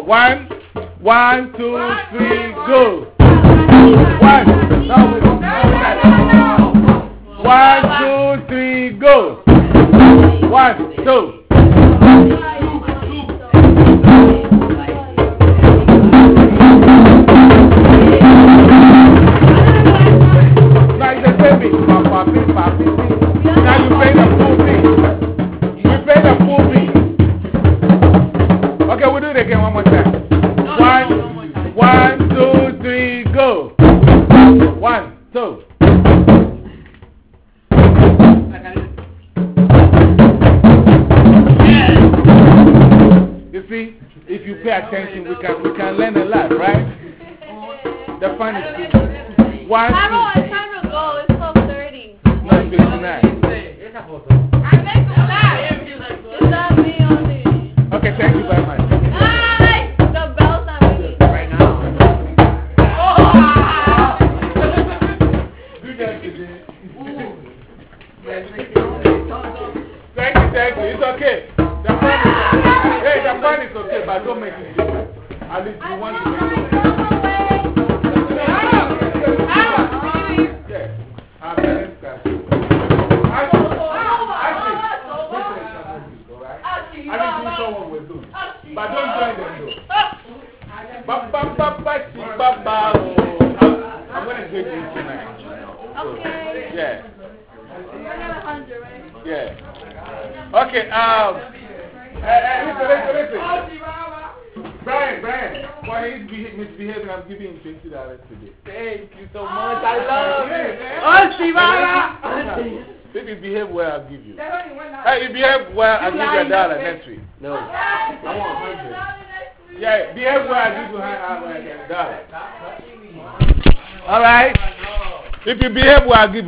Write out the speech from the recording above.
1, 2, 3, go. 1. Now we don't 1, 2, 3, go. 1, 2. Now it's the same thing. Now you play the full beat. You play the full beat. Okay, we'll do it again one more time. 1, 2, 3, go. 1, 2. You see, if you pay attention, we can learn a lot, right? The fun is good. 1, 2. It's time to go. It's 12:30. No, it's 59. I make that. It's not me only. Okay, thank you very much. Hey! The bell's not ringing. Right now. Thank you. It's okay. The fun is okay, but don't make it different. At least you want to make it. But don't join them though. I'm going to give you tonight. Okay. Yeah. You're not 100, right? Yeah. Okay, listen. Brian, for his misbehaving, I'm giving him $20 today. Thank you so much. I love you. If you behave well, I'll give you. Hey, if you behave well, I'll give you $1 next week. No, I want 100. Yeah, behave well, I'll give you $100. Alright? If you behave well, I'll give you